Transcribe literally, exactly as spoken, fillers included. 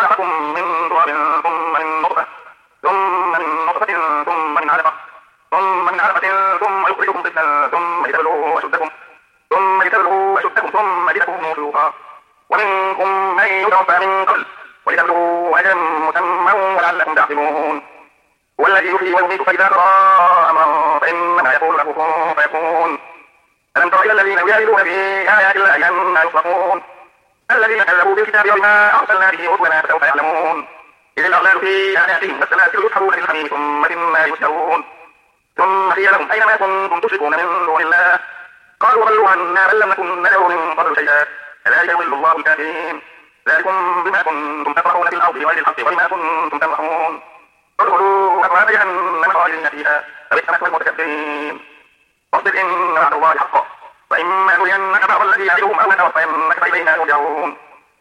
خلقكم من تراب ثم من نطفة ثم من نطفة ثم من علقة ثم من علقة ثم يخرجكم طفلا ثم لتبلغوا أشدكم ثم لتبلغوا أشدكم ثم لتكونوا شيوخا ومنكم من يتوفى من قبل ولتبلغوا أجلا مسمى ولعلكم تعقلون هو الذي يحيي ويميت فإذا قضى أمرا فإنما يقول له كن فيكون ألم تر إلى الذين يجادلون في آيات الله أنى يصرفون الذين كذبوا بالكتاب وبما أرسلنا به رسلنا فسوف يعلمون إذ الأغلال في أعناقهم والسلاسل يسحبون في الحميم ثم في النار يسجرون ثم قيل لهم أينما كنتم تشركون من دون الله قالوا ضلوا عنا بل لم نكن ندعو من قبل شيئا كذلك يضل الله الكافرين ذلكم بما كنتم تفرحون في الأرض بغير الحق وبما كنتم تمرحون ادخلوا أبواب جهنم خالدين فيها فبئس مثوى المتكبرين واصبر إن وعد الله حق وإما نرينك بعض الذي يعدهم أو نتوفينك فإلينا يرجعون